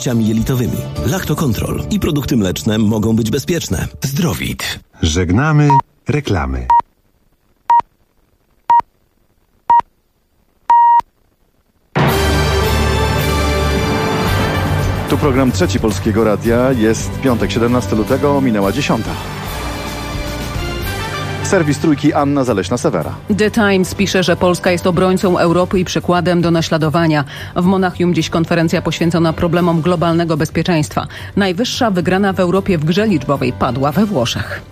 niewydolnościami jelitowymi. Lactocontrol i produkty mleczne mogą być bezpieczne. Zdrowit. Żegnamy reklamy. Tu program Trzeci Polskiego Radia. Jest piątek, 17 lutego, minęła 10. Serwis Trójki, Anna Zaleśna-Sewera. The Times pisze, że Polska jest obrońcą Europy i przykładem do naśladowania. W Monachium dziś konferencja poświęcona problemom globalnego bezpieczeństwa. Najwyższa wygrana w Europie w grze liczbowej padła we Włoszech.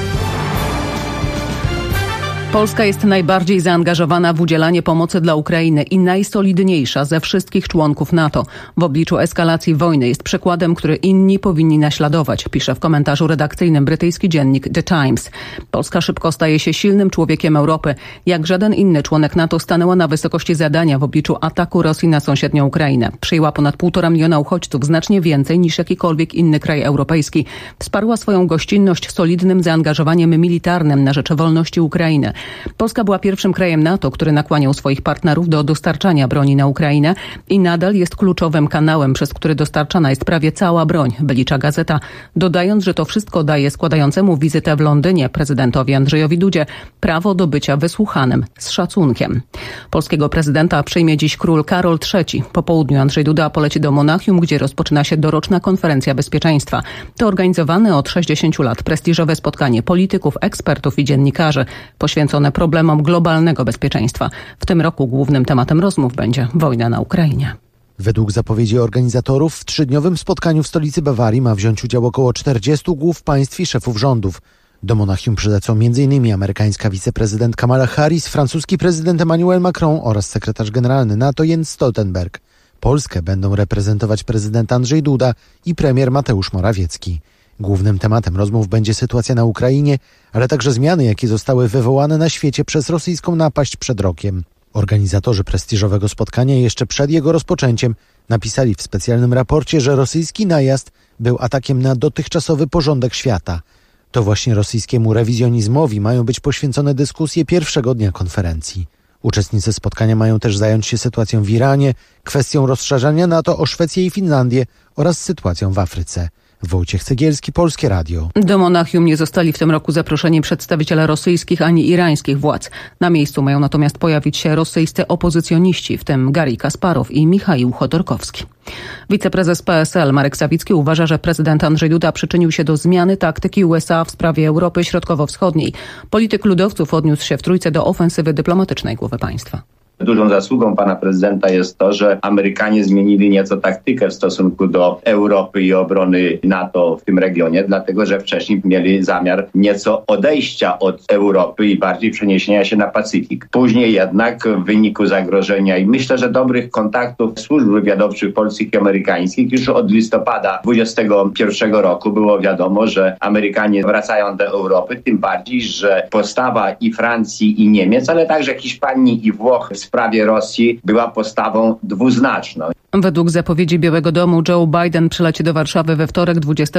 Polska jest najbardziej zaangażowana w udzielanie pomocy dla Ukrainy i najsolidniejsza ze wszystkich członków NATO. W obliczu eskalacji wojny jest przykładem, który inni powinni naśladować, pisze w komentarzu redakcyjnym brytyjski dziennik The Times. Polska szybko staje się silnym człowiekiem Europy. Jak żaden inny członek NATO stanęła na wysokości zadania w obliczu ataku Rosji na sąsiednią Ukrainę. Przyjęła ponad 1,5 miliona uchodźców, znacznie więcej niż jakikolwiek inny kraj europejski. Wsparła swoją gościnność solidnym zaangażowaniem militarnym na rzecz wolności Ukrainy. Polska była pierwszym krajem NATO, który nakłaniał swoich partnerów do dostarczania broni na Ukrainę i nadal jest kluczowym kanałem, przez który dostarczana jest prawie cała broń, wylicza gazeta, dodając, że to wszystko daje składającemu wizytę w Londynie prezydentowi Andrzejowi Dudzie prawo do bycia wysłuchanym z szacunkiem. Polskiego prezydenta przyjmie dziś król Karol III. Po południu Andrzej Duda poleci do Monachium, gdzie rozpoczyna się doroczna konferencja bezpieczeństwa. To organizowane od 60 lat prestiżowe spotkanie polityków, ekspertów i dziennikarzy poświęcone problemom globalnego bezpieczeństwa. W tym roku głównym tematem rozmów będzie wojna na Ukrainie. Według zapowiedzi organizatorów w 3-dniowym spotkaniu w stolicy Bawarii ma wziąć udział około 40 głów państw i szefów rządów. Do Monachium przylecą m.in. amerykańska wiceprezydent Kamala Harris, francuski prezydent Emmanuel Macron oraz sekretarz generalny NATO Jens Stoltenberg. Polskę będą reprezentować prezydent Andrzej Duda i premier Mateusz Morawiecki. Głównym tematem rozmów będzie sytuacja na Ukrainie, ale także zmiany, jakie zostały wywołane na świecie przez rosyjską napaść przed rokiem. Organizatorzy prestiżowego spotkania jeszcze przed jego rozpoczęciem napisali w specjalnym raporcie, że rosyjski najazd był atakiem na dotychczasowy porządek świata. To właśnie rosyjskiemu rewizjonizmowi mają być poświęcone dyskusje pierwszego dnia konferencji. Uczestnicy spotkania mają też zająć się sytuacją w Iranie, kwestią rozszerzania NATO o Szwecję i Finlandię oraz sytuacją w Afryce. Wojciech Cegielski, Polskie Radio. Do Monachium nie zostali w tym roku zaproszeni przedstawiciele rosyjskich ani irańskich władz. Na miejscu mają natomiast pojawić się rosyjscy opozycjoniści, w tym Garry Kasparow i Michaił Chodorkowski. Wiceprezes PSL Marek Sawicki uważa, że prezydent Andrzej Duda przyczynił się do zmiany taktyki USA w sprawie Europy Środkowo-Wschodniej. Polityk ludowców odniósł się w Trójce do ofensywy dyplomatycznej głowy państwa. Dużą zasługą pana prezydenta jest to, że Amerykanie zmienili nieco taktykę w stosunku do Europy i obrony NATO w tym regionie, dlatego że wcześniej mieli zamiar nieco odejścia od Europy i bardziej przeniesienia się na Pacyfik. Później jednak w wyniku zagrożenia i myślę, że dobrych kontaktów służb wywiadowczych polskich i amerykańskich już od listopada 2021 roku było wiadomo, że Amerykanie wracają do Europy, tym bardziej, że postawa i Francji i Niemiec, ale także Hiszpanii i Włoch w sprawie Rosji była postawą dwuznaczną. Według zapowiedzi Białego Domu Joe Biden przyleci do Warszawy we wtorek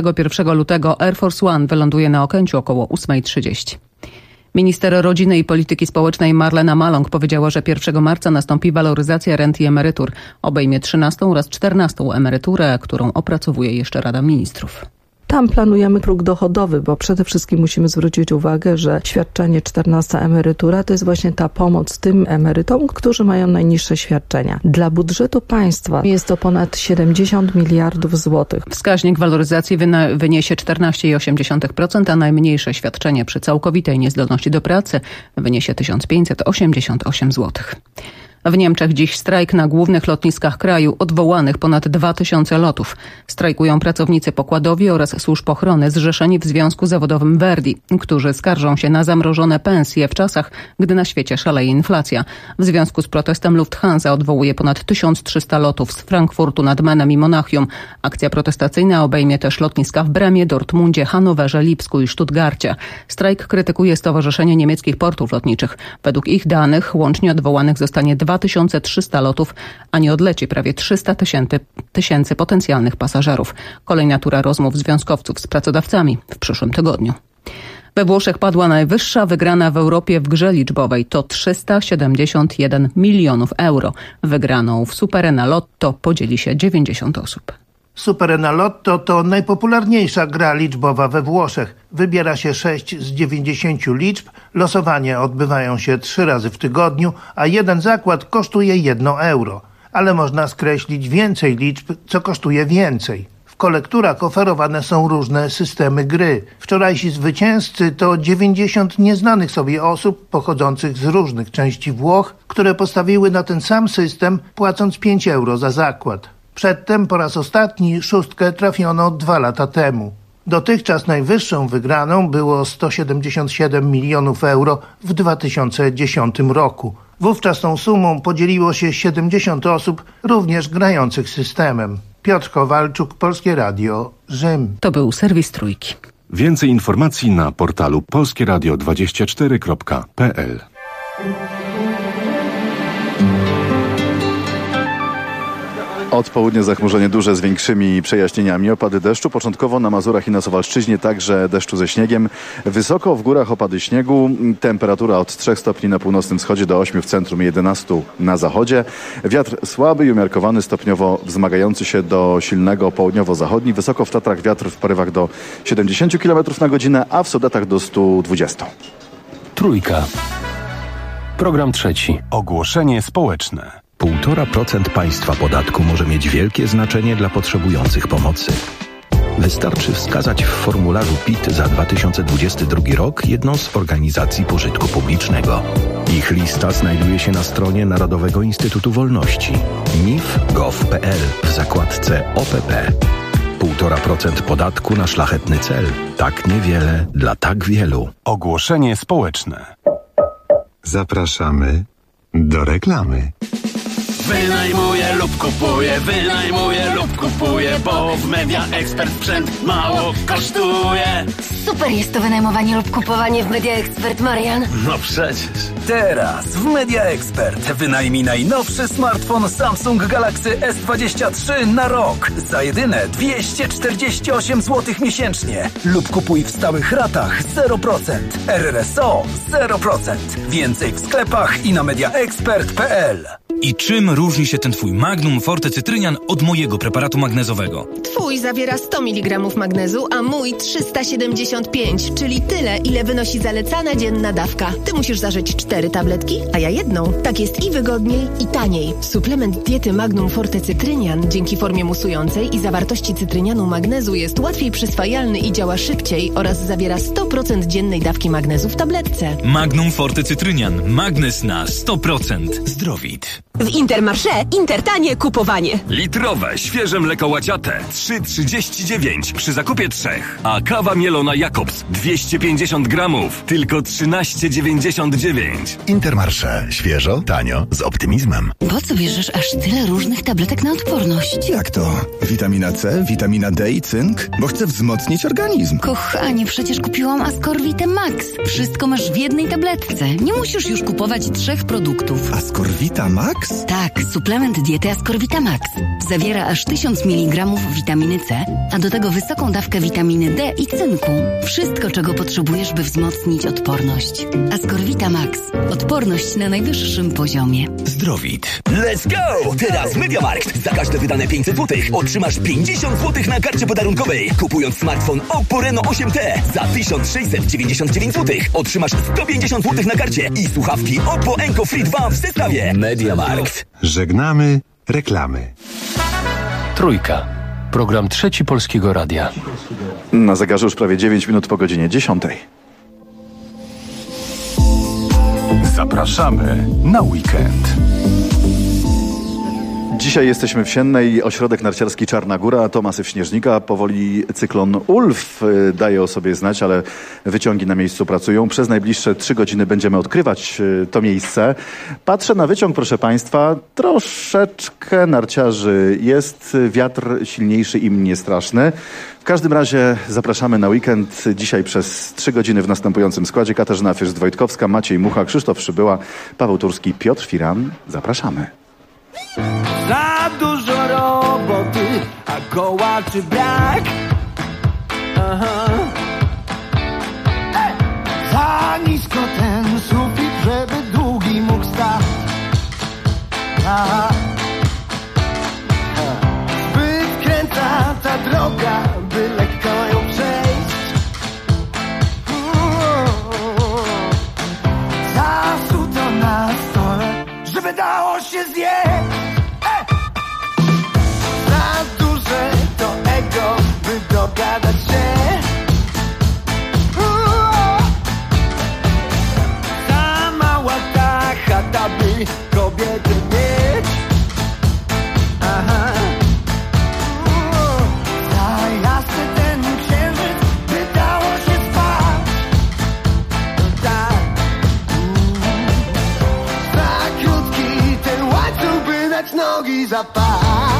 21 lutego. Air Force One wyląduje na Okęciu około 8:30. Minister Rodziny i Polityki Społecznej Marlena Maląg powiedziała, że 1 marca nastąpi waloryzacja rent i emerytur. Obejmie 13. oraz 14. emeryturę, którą opracowuje jeszcze Rada Ministrów. Tam planujemy próg dochodowy, bo przede wszystkim musimy zwrócić uwagę, że świadczenie 14 emerytura to jest właśnie ta pomoc tym emerytom, którzy mają najniższe świadczenia. Dla budżetu państwa jest to ponad 70 miliardów złotych. Wskaźnik waloryzacji wyniesie 14,8%, a najmniejsze świadczenie przy całkowitej niezdolności do pracy wyniesie 1588 zł. W Niemczech dziś strajk na głównych lotniskach kraju, odwołanych ponad 2000 lotów. Strajkują pracownicy pokładowi oraz służb ochrony zrzeszeni w Związku Zawodowym Verdi, którzy skarżą się na zamrożone pensje w czasach, gdy na świecie szaleje inflacja. W związku z protestem Lufthansa odwołuje ponad 1300 lotów z Frankfurtu nad Menem i Monachium. Akcja protestacyjna obejmie też lotniska w Bremie, Dortmundzie, Hanowerze, Lipsku i Stuttgarcie. Strajk krytykuje Stowarzyszenie Niemieckich Portów Lotniczych. Według ich danych łącznie odwołanych zostanie 2300 lotów, a nie odleci prawie 300 tysięcy potencjalnych pasażerów. Kolejna tura rozmów związkowców z pracodawcami w przyszłym tygodniu. We Włoszech padła najwyższa wygrana w Europie w grze liczbowej. To 371 milionów euro. Wygraną w Superenalotto podzieli się 90 osób. Superenalotto to najpopularniejsza gra liczbowa we Włoszech. Wybiera się 6 z 90 liczb, losowania odbywają się 3 razy w tygodniu, a jeden zakład kosztuje 1 euro. Ale można skreślić więcej liczb, co kosztuje więcej. W kolekturach oferowane są różne systemy gry. Wczorajsi zwycięzcy to 90 nieznanych sobie osób pochodzących z różnych części Włoch, które postawiły na ten sam system, płacąc 5 euro za zakład. Przedtem po raz ostatni 6 trafiono 2 lata temu. Dotychczas najwyższą wygraną było 177 milionów euro w 2010 roku. Wówczas tą sumą podzieliło się 70 osób, również grających systemem. Piotr Kowalczuk, Polskie Radio, Rzym. To był serwis Trójki. Więcej informacji na portalu polskieradio24.pl. Od południa zachmurzenie duże z większymi przejaśnieniami. Opady deszczu. Początkowo na Mazurach i na Suwalszczyźnie także deszczu ze śniegiem. Wysoko w górach opady śniegu. Temperatura od 3 stopni na północnym wschodzie do 8 w centrum i 11 na zachodzie. Wiatr słaby i umiarkowany, stopniowo wzmagający się do silnego południowo-zachodni. Wysoko w Tatrach wiatr w porywach do 70 km na godzinę, a w Sudetach do 120. Trójka. Program trzeci. Ogłoszenie społeczne. 1,5% państwa podatku może mieć wielkie znaczenie dla potrzebujących pomocy. Wystarczy wskazać w formularzu PIT za 2022 rok jedną z organizacji pożytku publicznego. Ich lista znajduje się na stronie Narodowego Instytutu Wolności nif.gov.pl w zakładce OPP. 1,5% podatku na szlachetny cel. Tak niewiele dla tak wielu. Ogłoszenie społeczne. Zapraszamy do reklamy. Wynajmuję lub kupuję, bo w Media Expert sprzęt mało kosztuje. Super jest to wynajmowanie lub kupowanie w Media Expert, Marian. No przecież. Teraz w Media Expert wynajmij najnowszy smartfon Samsung Galaxy S23 na rok za jedyne 248 zł miesięcznie lub kupuj w stałych ratach 0%. RRSO 0%. Więcej w sklepach i na mediaexpert.pl. I czym różni się ten twój Magnum Forte Cytrynian od mojego preparatu magnezowego? Twój zawiera 100 mg magnezu, a mój 375, czyli tyle, ile wynosi zalecana dzienna dawka. Ty musisz zażyć 4 tabletki, a ja jedną. Tak jest i wygodniej, i taniej. Suplement diety Magnum Forte Cytrynian dzięki formie musującej i zawartości cytrynianu magnezu jest łatwiej przyswajalny i działa szybciej oraz zawiera 100% dziennej dawki magnezu w tabletce. Magnum Forte Cytrynian. Magnes na 100%. Zdrowit. W Intermarché Intertanie kupowanie. Litrowe, świeże mleko łaciate 3,39 przy zakupie 3. A kawa mielona Jakobs 250 gramów tylko 13,99. Intermarché. Świeżo, tanio, z optymizmem. Po co bierzesz aż tyle różnych tabletek na odporność? Jak to? Witamina C, witamina D i cynk? Bo chcę wzmocnić organizm. Kochanie, przecież kupiłam Ascorvitę Max. Wszystko masz w jednej tabletce. Nie musisz już kupować 3 produktów. Ascorvita Max? Tak, suplement diety Ascorvita Max. Zawiera aż 1000 mg witaminy C, a do tego wysoką dawkę witaminy D i cynku. Wszystko, czego potrzebujesz, by wzmocnić odporność. Ascorvita Max. Odporność na najwyższym poziomie. Zdrowit. Let's go! Teraz MediaMarkt. Za każde wydane 500 zł otrzymasz 50 zł na karcie podarunkowej. Kupując smartfon Oppo Reno 8T za 1699 zł otrzymasz 150 zł na karcie i słuchawki Oppo Enco Free 2 w zestawie. MediaMarkt. Żegnamy reklamy. Trójka. Program trzeci Polskiego Radia. Na zegarze już prawie 9 minut po godzinie 10. Zapraszamy na weekend. Dzisiaj jesteśmy w Siennej, ośrodek narciarski Czarna Góra, to masyw śnieżnika. Powoli cyklon Ulf daje o sobie znać, ale wyciągi na miejscu pracują. Przez najbliższe 3 godziny będziemy odkrywać to miejsce. Patrzę na wyciąg, proszę Państwa, troszeczkę narciarzy jest, wiatr silniejszy i mniej straszny. W każdym razie zapraszamy na weekend. Dzisiaj przez 3 godziny w następującym składzie: Katarzyna Fürst-Wojtkowska, Maciej Mucha, Krzysztof Przybyła, Paweł Turski, Piotr Firan. Zapraszamy. Za dużo roboty, a kołaczy brak. Aha. Za nisko ten sufit, żeby długi mógł stać. Zbyt kręca droga, by lekko ją przejść. Zasuto na stole, żeby dało się zjeść. Za duże to ego, by dogadać się. Za mała ta chata, by kobiety mieć. Aha. Za jasny ten księżyc, by dało się spać. Tak. Za krótki ten łańcuch, by dać nogi za pas.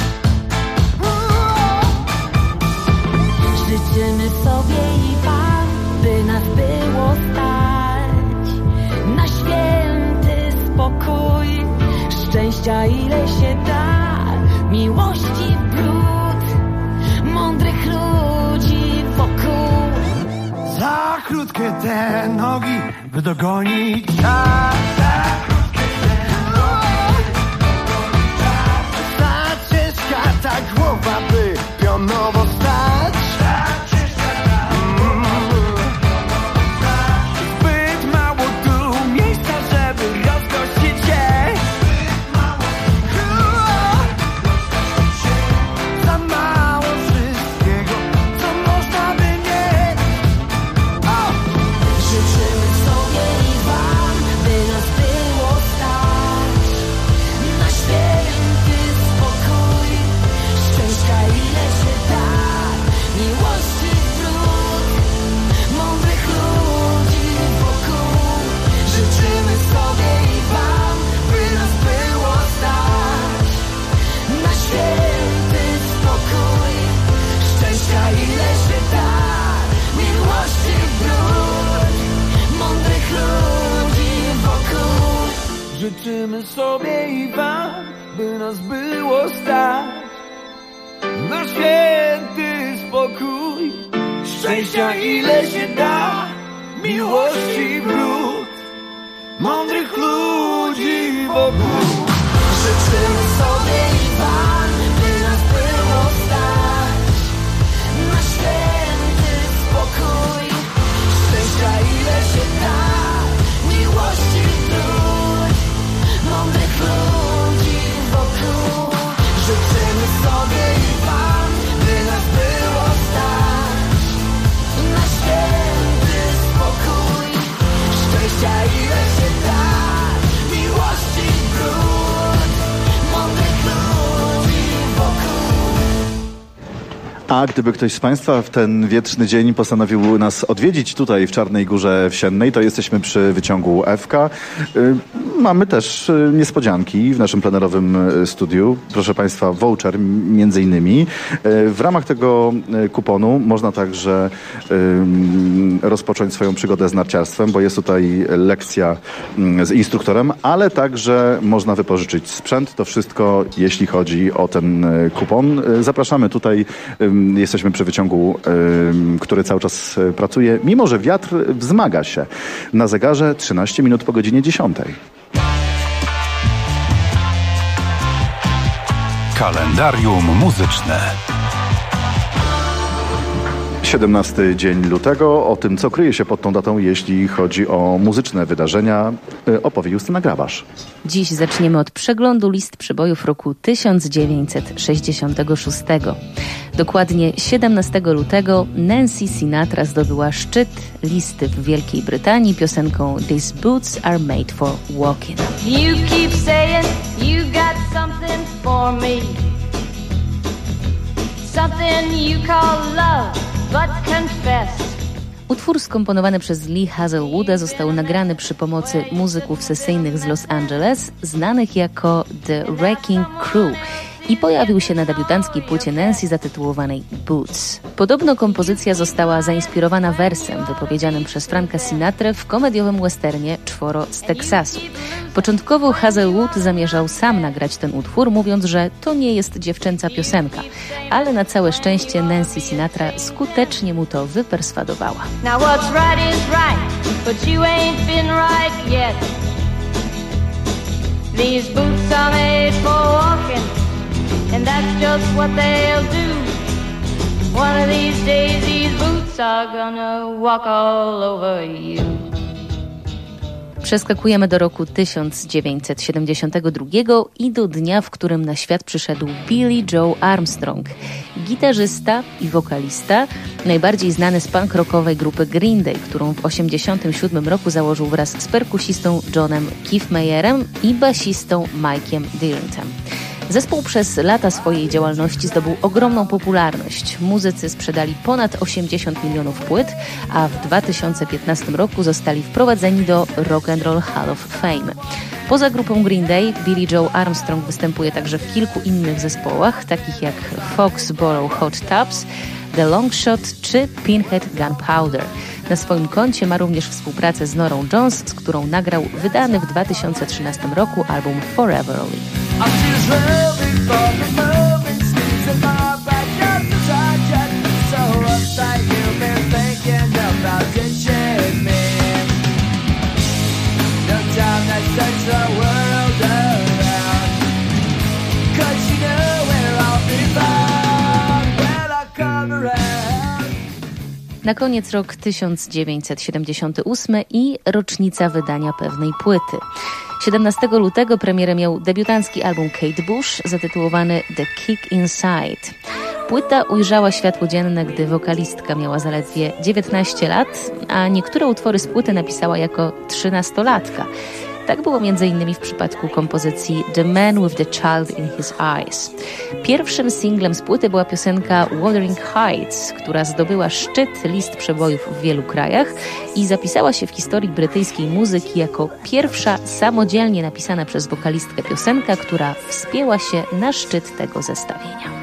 Życzymy sobie i wam, by nas było stać na święty spokój, szczęścia ile się da, miłości w bród, mądrych ludzi wokół. Za krótkie te nogi, by dogonić czas. Za krótkie te nogi, by dogonić czas. Za ciężka ta głowa, by pionowo stać. Zbyt mało tu miejsca, żeby rozgościć się. Za mało wszystkiego, co można by mieć. Życzymy sobie i wam, by nas było stać na święty spokój, szczęścia ile się da, miłości w bród, mądrych ludzi wokół. Życzymy sobie i wam, by nas było stać na święty spokój, szczęścia ile się da, miłości w bród, mądrych ludzi wokół. Życzymy sobie i wam, by nas było stać na święty spokój, szczęścia ile się da, miłości wrót, mądrych ludzi wokół. Życzymy sobie i wam, by nas było stać na święty spokój, szczęścia ile się da, miłości wrót, mądrych ludzi wokół. Życzymy sobie i wam, by nas było stać na święty spokój, szczęścia ile się da, miłości wrót, mądrych ludzi wokół. A gdyby ktoś z Państwa w ten wietrzny dzień postanowił nas odwiedzić tutaj w Czarnej Górze Wsiennej, to jesteśmy przy wyciągu Ewka. Mamy też niespodzianki w naszym plenerowym studiu. Proszę Państwa, voucher między innymi. W ramach tego kuponu można także rozpocząć swoją przygodę z narciarstwem, bo jest tutaj lekcja z instruktorem, ale także można wypożyczyć sprzęt. To wszystko, jeśli chodzi o ten kupon. Zapraszamy tutaj. Jesteśmy przy wyciągu, który cały czas pracuje, mimo że wiatr wzmaga się. Na zegarze 13 minut po godzinie 10. Kalendarium muzyczne. 17 dzień lutego. O tym, co kryje się pod tą datą, jeśli chodzi o muzyczne wydarzenia, opowie Justyna Grabasz. Dziś zaczniemy od przeglądu list przybojów roku 1966. Dokładnie 17 lutego Nancy Sinatra zdobyła szczyt listy w Wielkiej Brytanii piosenką These Boots Are Made for Walking. You keep saying you got something for me, something you call love, but confess. Utwór skomponowany przez Lee Hazlewooda został nagrany przy pomocy muzyków sesyjnych z Los Angeles, znanych jako The Wrecking Crew, i pojawił się na debiutanckiej płycie Nancy zatytułowanej Boots. Podobno kompozycja została zainspirowana wersem wypowiedzianym przez Franka Sinatrę w komediowym westernie Czworo z Teksasu. Początkowo Hazlewood zamierzał sam nagrać ten utwór, mówiąc, że to nie jest dziewczęca piosenka, ale na całe szczęście Nancy Sinatra skutecznie mu to wyperswadowała. Now what's right is right, but you ain't been right yet. These boots are made for walking, and that's just what they'll do. boots are gonna walk all over you. Przeskakujemy do roku 1972 i do dnia, w którym na świat przyszedł Billie Joe Armstrong, gitarzysta i wokalista, najbardziej znany z punk rockowej grupy Green Day, którą w 1987 roku założył wraz z perkusistą Johnem Kiffmeyerem i basistą Mike'iem Dirntem. Zespół przez lata swojej działalności zdobył ogromną popularność. Muzycy sprzedali ponad 80 milionów płyt, a w 2015 roku zostali wprowadzeni do Rock and Roll Hall of Fame. Poza grupą Green Day, Billie Joe Armstrong występuje także w kilku innych zespołach, takich jak Foxborough Hot Tubs, The Long Shot czy Pinhead Gunpowder. Na swoim koncie ma również współpracę z Norą Jones, z którą nagrał wydany w 2013 roku album Forever Only. Na koniec rok 1978 i rocznica wydania pewnej płyty. 17 lutego premierę miał debiutancki album Kate Bush zatytułowany The Kick Inside. Płyta ujrzała światło dzienne, gdy wokalistka miała zaledwie 19 lat, a niektóre utwory z płyty napisała jako 13-latka. Tak było m.in. w przypadku kompozycji The Man with the Child in His Eyes. Pierwszym singlem z płyty była piosenka Wuthering Heights, która zdobyła szczyt list przebojów w wielu krajach i zapisała się w historii brytyjskiej muzyki jako pierwsza samodzielnie napisana przez wokalistkę piosenka, która wspięła się na szczyt tego zestawienia.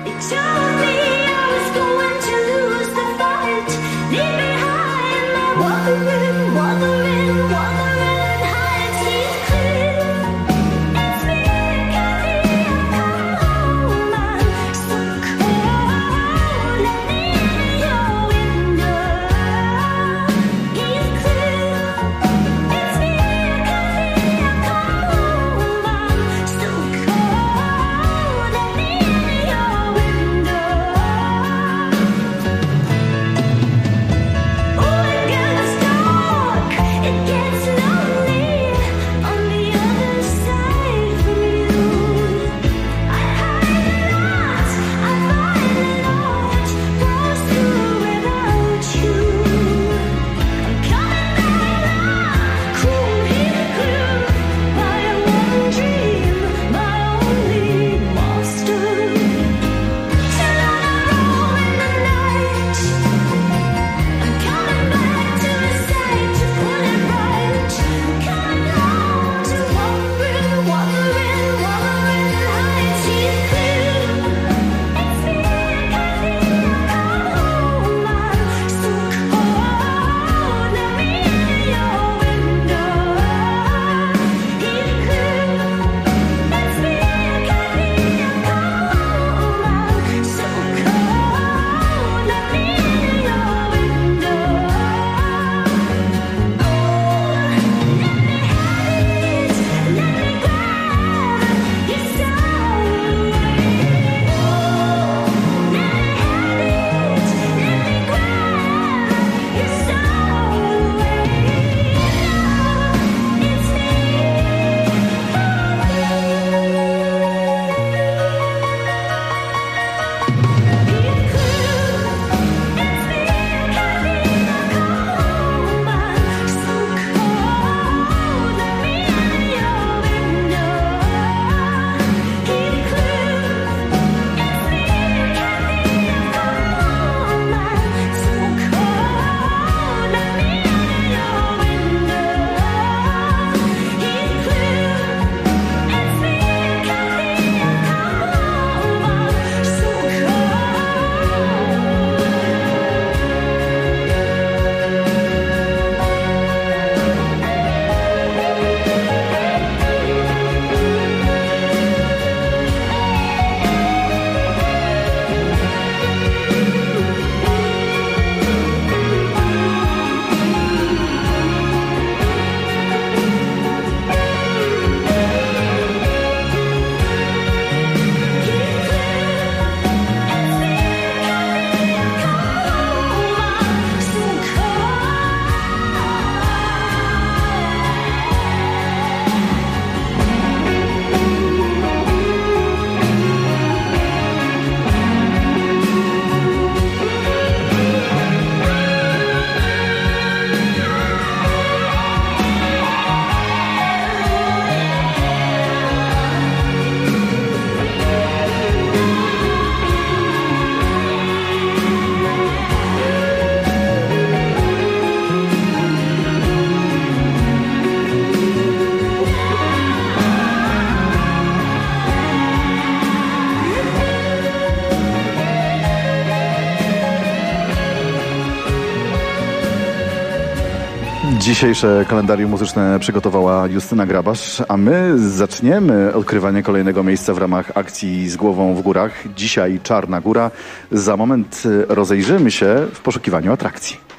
Dzisiejsze kalendarium muzyczne przygotowała Justyna Grabasz, a my zaczniemy odkrywanie kolejnego miejsca w ramach akcji Z głową w górach. Dzisiaj Czarna Góra. Za moment rozejrzymy się w poszukiwaniu atrakcji.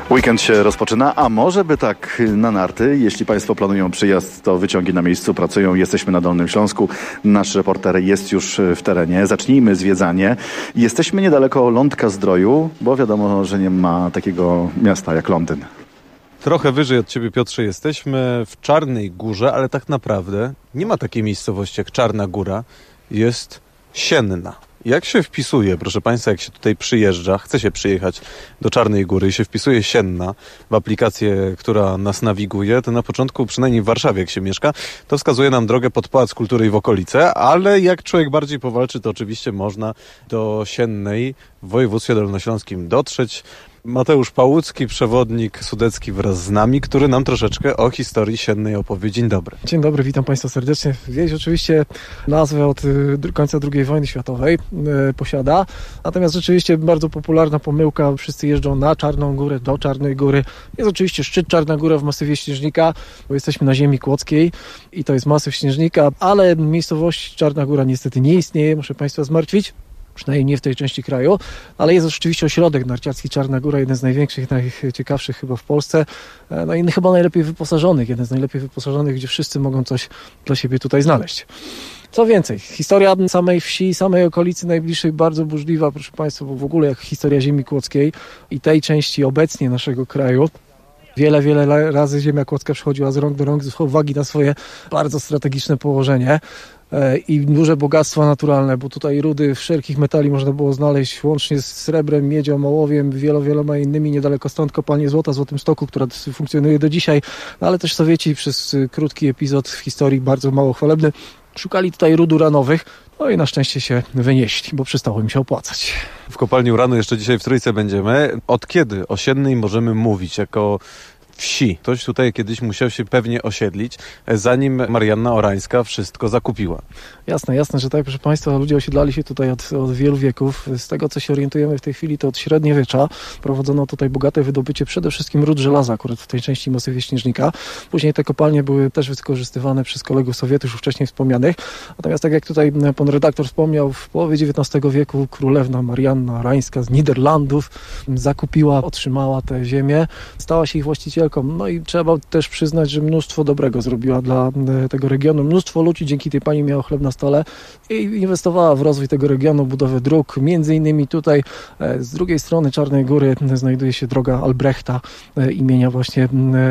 Weekend się rozpoczyna, a może by tak na narty. Jeśli Państwo planują przyjazd, to wyciągi na miejscu pracują. Jesteśmy na Dolnym Śląsku. Nasz reporter jest już w terenie. Zacznijmy zwiedzanie. Jesteśmy niedaleko Lądka-Zdroju, bo wiadomo, że nie ma takiego miasta jak Londyn. Trochę wyżej od Ciebie, Piotrze, jesteśmy w Czarnej Górze, ale tak naprawdę nie ma takiej miejscowości jak Czarna Góra. Jest Sienna. Jak się wpisuje, proszę Państwa, jak się tutaj przyjeżdża, chce się przyjechać do Czarnej Góry i się wpisuje Sienna w aplikację, która nas nawiguje, to na początku, przynajmniej w Warszawie jak się mieszka, to wskazuje nam drogę pod Pałac Kultury i w okolice, ale jak człowiek bardziej powalczy, to oczywiście można do Siennej w województwie dolnośląskim dotrzeć. Mateusz Pałucki, przewodnik sudecki wraz z nami, który nam troszeczkę o historii Siennej opowie. Dzień dobry. Dzień dobry, witam Państwa serdecznie. Wieś oczywiście nazwę od końca II wojny światowej posiada, natomiast rzeczywiście bardzo popularna pomyłka, wszyscy jeżdżą na Czarną Górę, do Czarnej Góry. Jest oczywiście szczyt Czarna Góra w masywie Śnieżnika, bo jesteśmy na ziemi kłodzkiej i to jest masyw Śnieżnika, ale miejscowość Czarna Góra niestety nie istnieje, muszę Państwa zmartwić. Przynajmniej nie w tej części kraju, ale jest oczywiście ośrodek narciarski Czarna Góra, jeden z największych, najciekawszych chyba w Polsce, no i chyba najlepiej wyposażonych, jeden z najlepiej wyposażonych, gdzie wszyscy mogą coś dla siebie tutaj znaleźć. Co więcej, historia samej wsi, samej okolicy najbliższej bardzo burzliwa, proszę Państwa, bo w ogóle jak historia ziemi kłodzkiej i tej części obecnie naszego kraju. Wiele razy ziemia kłodzka przychodziła z rąk do rąk z uwagi na swoje bardzo strategiczne położenie i duże bogactwa naturalne, bo tutaj rudy wszelkich metali można było znaleźć, łącznie z srebrem, miedzią, ołowiem, wieloma innymi. Niedaleko stąd kopalnie złota w Złotym Stoku, która funkcjonuje do dzisiaj, ale też Sowieci przez krótki epizod w historii bardzo mało chwalebny szukali tutaj rud uranowych, no i na szczęście się wynieśli, bo przestało im się opłacać. W kopalni uranu jeszcze dzisiaj w Trójce będziemy. Od kiedy o Siennej możemy mówić jako wsi? Ktoś tutaj kiedyś musiał się pewnie osiedlić, zanim Marianna Orańska wszystko zakupiła. Jasne, że tak, proszę Państwa, ludzie osiedlali się tutaj od wielu wieków. Z tego, co się orientujemy w tej chwili, to od średniowiecza prowadzono tutaj bogate wydobycie przede wszystkim ród żelaza, akurat w tej części masywie Śnieżnika. Później te kopalnie były też wykorzystywane przez kolegów Sowietów, już wcześniej wspomnianych. Natomiast tak jak tutaj pan redaktor wspomniał, w połowie XIX wieku królewna Marianna Orańska z Niderlandów zakupiła, otrzymała tę ziemię, stała się ich właścicielką. No i trzeba też przyznać, że mnóstwo dobrego zrobiła dla tego regionu. Mnóstwo ludzi dzięki tej pani miało chleb na stole i inwestowała w rozwój tego regionu, budowę dróg. Między innymi tutaj z drugiej strony Czarnej Góry znajduje się droga Albrechta imienia właśnie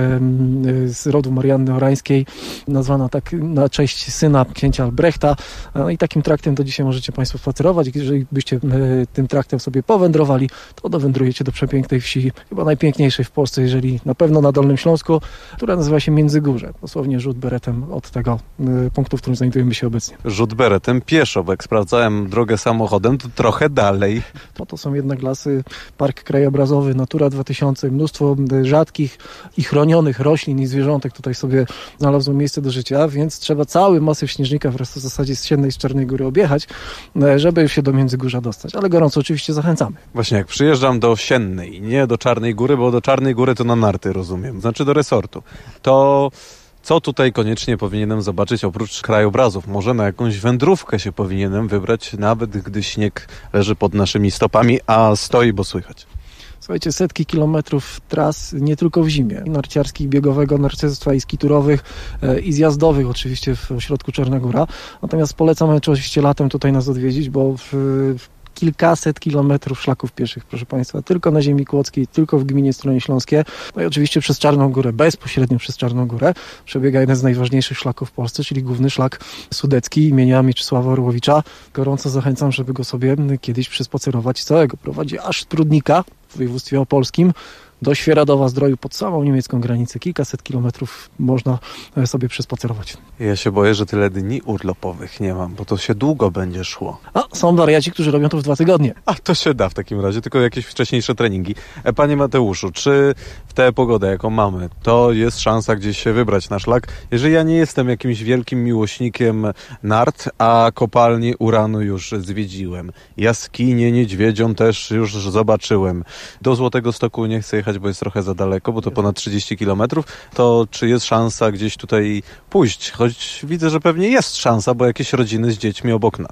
z rodu Marianny Orańskiej, nazwana tak na cześć syna księcia Albrechta. No i takim traktem do dzisiaj możecie Państwo spacerować. Jeżeli byście tym traktem sobie powędrowali, to dowędrujecie do przepięknej wsi, chyba najpiękniejszej w Polsce, jeżeli na pewno na Dolnym Śląsku, która nazywa się Międzygórze. Dosłownie rzut beretem od tego punktu, w którym znajdujemy się obecnie. Rzut beretem pieszo, bo jak sprawdzałem drogę samochodem, to trochę dalej. To są jednak lasy, park krajobrazowy, Natura 2000, mnóstwo rzadkich i chronionych roślin i zwierzątek tutaj sobie znalazło miejsce do życia, więc trzeba cały masyw Śnieżnika wraz w zasadzie z Siennej, z Czarnej Góry objechać, żeby się do Międzygórza dostać. Ale gorąco oczywiście zachęcamy. Właśnie, jak przyjeżdżam do Siennej, nie do Czarnej Góry, bo do Czarnej Góry to na narty, rozumiem, znaczy do resortu, to co tutaj koniecznie powinienem zobaczyć oprócz krajobrazów? Może na jakąś wędrówkę się powinienem wybrać, nawet gdy śnieg leży pod naszymi stopami, a stoi, bo słychać. Słuchajcie, setki kilometrów tras, nie tylko w zimie, narciarskich, biegowego, narciarstwa i skiturowych i zjazdowych oczywiście w ośrodku Czarna Góra. Natomiast polecamy oczywiście latem tutaj nas odwiedzić, bo w kilkaset kilometrów szlaków pieszych, proszę Państwa, tylko na ziemi kłodzkiej, tylko w gminie Stronie Śląskie, no i oczywiście przez Czarną Górę, bezpośrednio przez Czarną Górę przebiega jeden z najważniejszych szlaków w Polsce, czyli główny szlak sudecki imienia Mieczysława Orłowicza. Gorąco zachęcam, żeby go sobie kiedyś przespacerować całego. Prowadzi aż Trudnika w województwie opolskim do Świeradowa-Zdroju pod samą niemiecką granicę. Kilkaset kilometrów można sobie przespacerować. Ja się boję, że tyle dni urlopowych nie mam, bo to się długo będzie szło. A są wariaci, którzy robią to w 2 tygodnie. A to się da w takim razie, tylko jakieś wcześniejsze treningi. Panie Mateuszu, czy w tę pogodę, jaką mamy, to jest szansa gdzieś się wybrać na szlak? Jeżeli ja nie jestem jakimś wielkim miłośnikiem nart, a kopalnie uranu już zwiedziłem, jaskinie niedźwiedzią też już zobaczyłem, do Złotego Stoku nie chcę jechać, bo jest trochę za daleko, bo to ponad 30 kilometrów, to czy jest szansa gdzieś tutaj pójść? Choć widzę, że pewnie jest szansa, bo jakieś rodziny z dziećmi obok nas.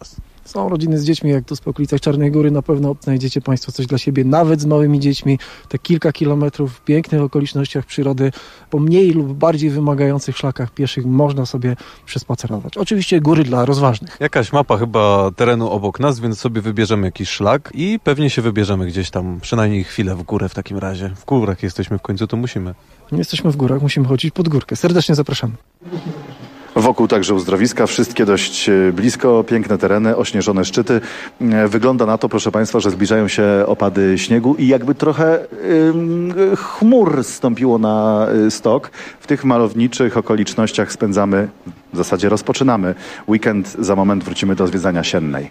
Są rodziny z dziećmi, jak tu w okolicach Czarnej Góry, na pewno znajdziecie Państwo coś dla siebie, nawet z małymi dziećmi. Te kilka kilometrów w pięknych okolicznościach przyrody, po mniej lub bardziej wymagających szlakach pieszych można sobie przespacerować. Oczywiście góry dla rozważnych. Jakaś mapa chyba terenu obok nas, więc sobie wybierzemy jakiś szlak i pewnie się wybierzemy gdzieś tam, przynajmniej chwilę w górę w takim razie. W górach jesteśmy w końcu, to musimy. Nie jesteśmy w górach, musimy chodzić pod górkę. Serdecznie zapraszamy. Wokół także uzdrowiska, wszystkie dość blisko, piękne tereny, ośnieżone szczyty. Wygląda na to, proszę Państwa, że zbliżają się opady śniegu i jakby trochę chmur stąpiło na stok. W tych malowniczych okolicznościach spędzamy, w zasadzie rozpoczynamy weekend. Za moment wrócimy do zwiedzania Siennej.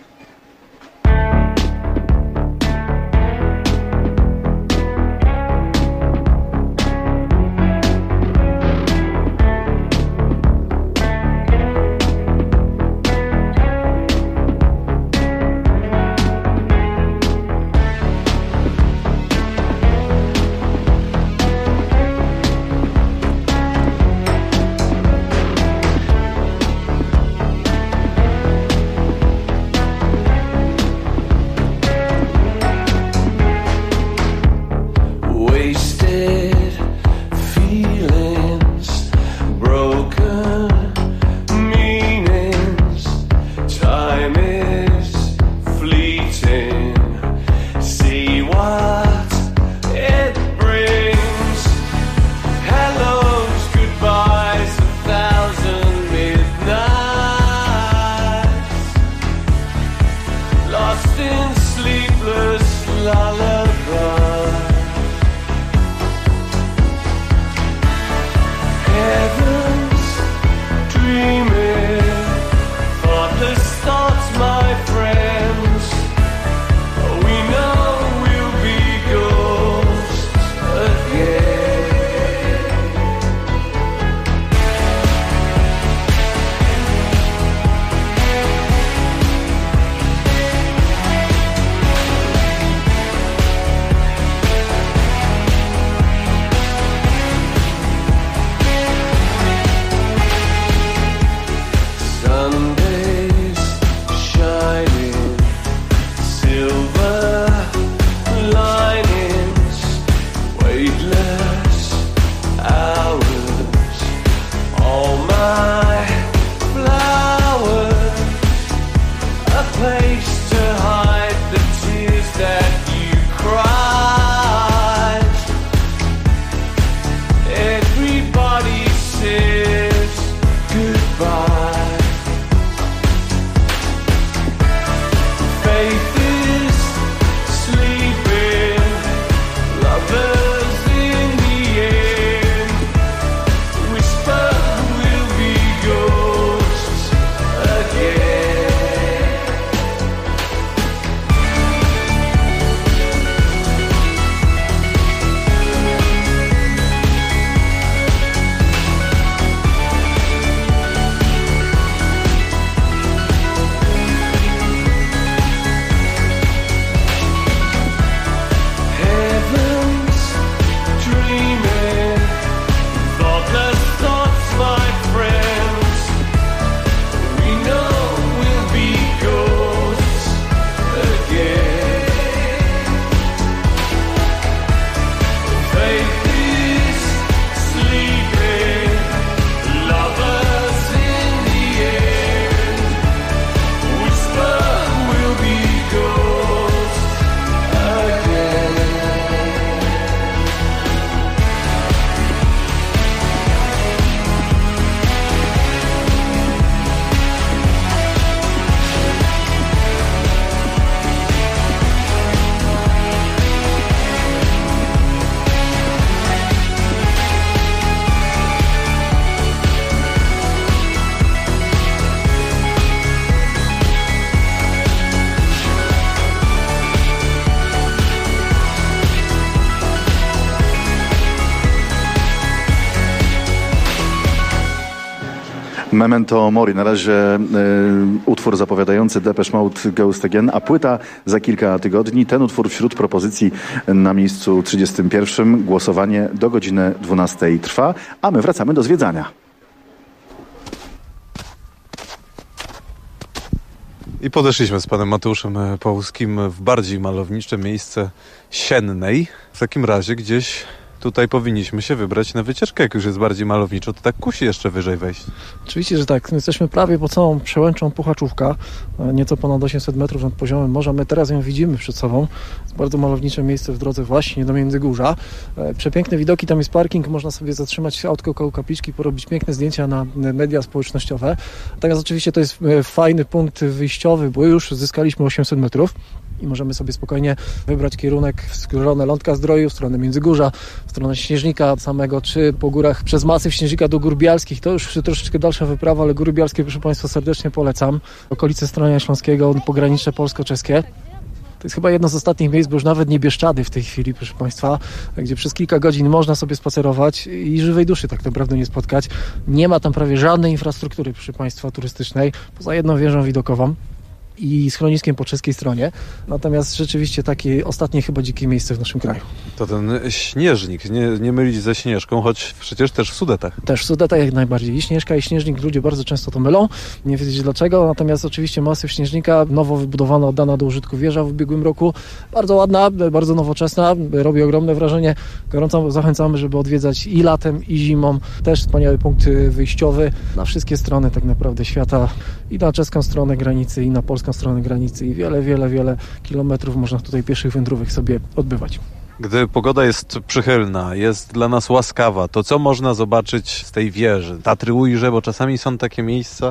Memento Mori, na razie utwór zapowiadający Depeche Mode Ghost Again, a płyta za kilka tygodni. Ten utwór wśród propozycji na miejscu 31. Głosowanie do godziny 12 trwa, a my wracamy do zwiedzania. I podeszliśmy z panem Mateuszem Pałuskim w bardziej malownicze miejsce Siennej. W takim razie gdzieś tutaj powinniśmy się wybrać na wycieczkę, jak już jest bardziej malowniczo, to tak kusi jeszcze wyżej wejść. Oczywiście, że tak. My jesteśmy prawie pod całą przełęczą Puchaczówka, nieco ponad 800 metrów nad poziomem morza. My teraz ją widzimy przed sobą. Jest bardzo malownicze miejsce w drodze właśnie do Międzygórza. Przepiękne widoki, tam jest parking, można sobie zatrzymać autko koło kapliczki, porobić piękne zdjęcia na media społecznościowe. Natomiast oczywiście to jest fajny punkt wyjściowy, bo już zyskaliśmy 800 metrów. I możemy sobie spokojnie wybrać kierunek w stronę Lądka-Zdroju, w stronę Międzygórza, w stronę Śnieżnika samego, czy po górach przez masyw Śnieżnika do Gór Bialskich. To już troszeczkę dalsza wyprawa, ale Góry Bialskie, proszę Państwa, serdecznie polecam. Okolice Stronia Śląskiego, pogranicze polsko-czeskie. To jest chyba jedno z ostatnich miejsc, bo już nawet nie Bieszczady w tej chwili, proszę Państwa, gdzie przez kilka godzin można sobie spacerować i żywej duszy tak naprawdę nie spotkać. Nie ma tam prawie żadnej infrastruktury, proszę Państwa, turystycznej, poza jedną wieżą widokową i schroniskiem po czeskiej stronie. Natomiast rzeczywiście takie ostatnie chyba dzikie miejsce w naszym kraju. To ten Śnieżnik, nie mylić ze Śnieżką, choć przecież też w Sudetach. Też w Sudetach jak najbardziej. I Śnieżka, i Śnieżnik, ludzie bardzo często to mylą. Nie wiedzieć dlaczego, natomiast oczywiście masyw Śnieżnika, nowo wybudowana, oddana do użytku wieża w ubiegłym roku. Bardzo ładna, bardzo nowoczesna, robi ogromne wrażenie. Gorąco zachęcamy, żeby odwiedzać i latem, i zimą. Też wspaniały punkt wyjściowy na wszystkie strony tak naprawdę świata. I na czeską stronę granicy, i na polską stronę granicy. I wiele kilometrów można tutaj pieszych wędrówek sobie odbywać. Gdy pogoda jest przychylna, jest dla nas łaskawa, to co można zobaczyć z tej wieży? Tatry Ujrze, bo czasami są takie miejsca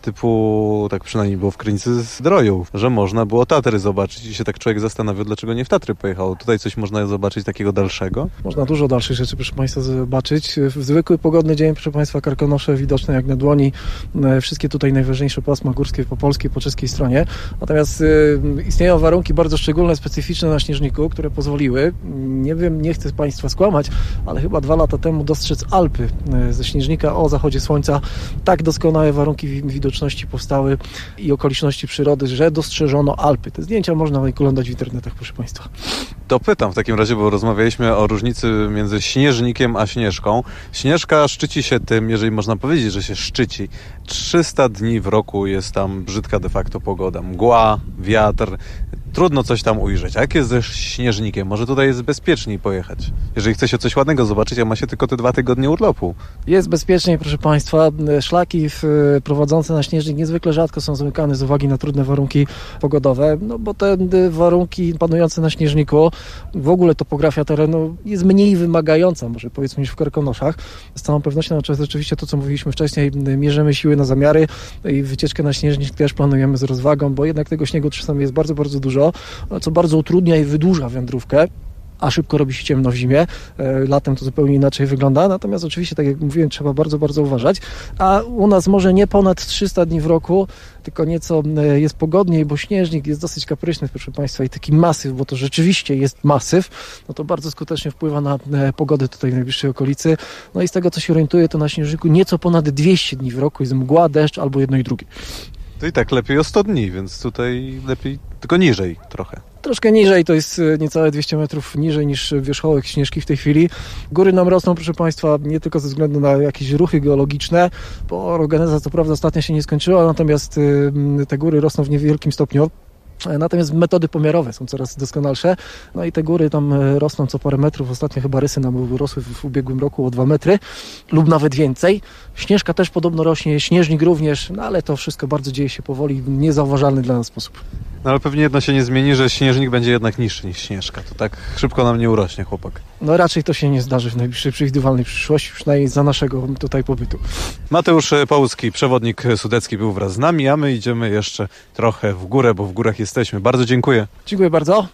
typu, tak przynajmniej było w Krynicy Zdroju, że można było Tatry zobaczyć i się tak człowiek zastanawiał, dlaczego nie w Tatry pojechał. Tutaj coś można zobaczyć takiego dalszego? Można dużo dalszych rzeczy, proszę Państwa, zobaczyć. W zwykły pogodny dzień, proszę Państwa, Karkonosze widoczne jak na dłoni. Wszystkie tutaj najwyższe pasma górskie po polskiej, po czeskiej stronie. Natomiast istnieją warunki bardzo szczególne, specyficzne na Śnieżniku, które pozwoliły, nie wiem, nie chcę Państwa skłamać, ale chyba 2 lata temu dostrzec Alpy ze Śnieżnika o zachodzie słońca. Tak doskonałe warunki widoczności powstały i okoliczności przyrody, że dostrzeżono Alpy. Te zdjęcia można oglądać w internetach, proszę Państwa. To pytam w takim razie, bo rozmawialiśmy o różnicy między Śnieżnikiem a Śnieżką. Śnieżka szczyci się tym, jeżeli można powiedzieć, że się szczyci. 300 dni w roku jest tam brzydka de facto pogoda. Mgła, wiatr. Trudno coś tam ujrzeć. A jak jest ze Śnieżnikiem? Może tutaj jest bezpieczniej pojechać? Jeżeli chce się coś ładnego zobaczyć, a ma się tylko te 2 tygodnie urlopu. Jest bezpieczniej, proszę Państwa. Szlaki prowadzące na Śnieżnik niezwykle rzadko są zamykane z uwagi na trudne warunki pogodowe, no bo te warunki panujące na Śnieżniku, w ogóle topografia terenu jest mniej wymagająca, może powiedzmy, niż w Karkonoszach. Z całą pewnością, oczywiście to, co mówiliśmy wcześniej, mierzymy siły na zamiary i wycieczkę na Śnieżnik też planujemy z rozwagą, bo jednak tego śniegu czasami jest bardzo, bardzo dużo, co bardzo utrudnia i wydłuża wędrówkę, a szybko robi się ciemno w zimie. Latem to zupełnie inaczej wygląda, natomiast oczywiście, tak jak mówiłem, trzeba bardzo, bardzo uważać. A u nas może nie ponad 300 dni w roku, tylko nieco jest pogodniej, bo Śnieżnik jest dosyć kapryśny, proszę Państwa, i taki masyw, bo to rzeczywiście jest masyw, no to bardzo skutecznie wpływa na pogodę tutaj w najbliższej okolicy. No i z tego, co się orientuję, to na Śnieżniku nieco ponad 200 dni w roku jest mgła, deszcz albo jedno i drugie. To i tak lepiej o 100 dni, więc tutaj lepiej, tylko niżej trochę. Troszkę niżej, to jest niecałe 200 metrów niżej niż wierzchołek Śnieżki w tej chwili. Góry nam rosną, proszę Państwa, nie tylko ze względu na jakieś ruchy geologiczne, bo orogeneza co prawda ostatnio się nie skończyła, natomiast te góry rosną w niewielkim stopniu. Natomiast metody pomiarowe są coraz doskonalsze. No i te góry tam rosną co parę metrów. Ostatnio chyba rysy nam rosły w ubiegłym roku o 2 metry lub nawet więcej. Śnieżka też podobno rośnie, Śnieżnik również, no ale to wszystko bardzo dzieje się powoli, w niezauważalny dla nas sposób. No ale pewnie jedno się nie zmieni, że Śnieżnik będzie jednak niższy niż Śnieżka. To tak szybko nam nie urośnie, chłopak. No raczej to się nie zdarzy w najbliższej przewidywalnej przyszłości, przynajmniej za naszego tutaj pobytu. Mateusz Pałuski, przewodnik sudecki, był wraz z nami, a my idziemy jeszcze trochę w górę, bo w górach jesteśmy. Bardzo dziękuję. Dziękuję bardzo.